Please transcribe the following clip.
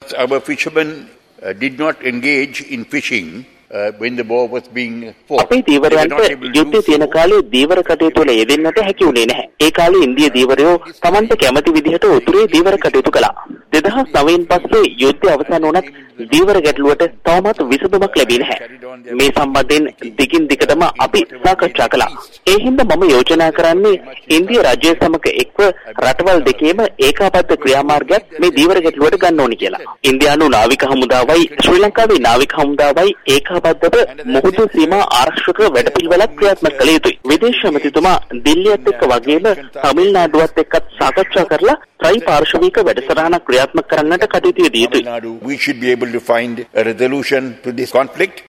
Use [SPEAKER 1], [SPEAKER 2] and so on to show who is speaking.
[SPEAKER 1] our fishermen did not engage in fishing when the war was being fought.
[SPEAKER 2] අපේ දීවරයන්ට යුද්ධය තියෙන කාලේ දීවර කටයුතු වල යෙදෙන්නට හැකි වුණේ නැහැ. ඒ කාලේ ඉන්දිය දීවරයෝ Tamante කැමති විදිහට උතුරේ දීවර කටයුතු කළා. 2009න් පස්සේ යුද්ධය අවසන් වුණත් දීවර ගැටලුවට තවමත් විසඳුමක් ලැබී නැහැ. මේ සම්බන්ධයෙන් දිගින් දිගටම අපි සාකච්ඡා කළා. ඒ හින්දා මම යෝජනා කරන්නේ ඉන්දිය රාජ්‍යය සමග එක්ව රටවල් දෙකේම ඒකාබද්ධ ක්‍රියාමාර්ගයක් මේ දීවර ගැටලුවට ගන්න ඕනි කියලා. ඉන්දියානු නාවික හමුදාවයි ශ්‍රී ලංකාවේ නාවික හමුදාවයි ඒකාබද්ධව මුහුදු සීමා ආරක්ෂක වැඩපිළිවෙලක් ක්‍රියාත්මක කළ යුතුයි. විදේශ ඇමතිතුමා දිල්ලියත් එක්ක වගේම තමිල්නාඩුවත් එක්කත් සාකච්ඡා කරලා ත්‍රිපාර්ශ්වික වැඩසටහනක් ක්‍රියාත්මක කරන්නට කටයුතු යෙදිය යුතුයි.
[SPEAKER 1] We should be able to find a resolution to this conflict.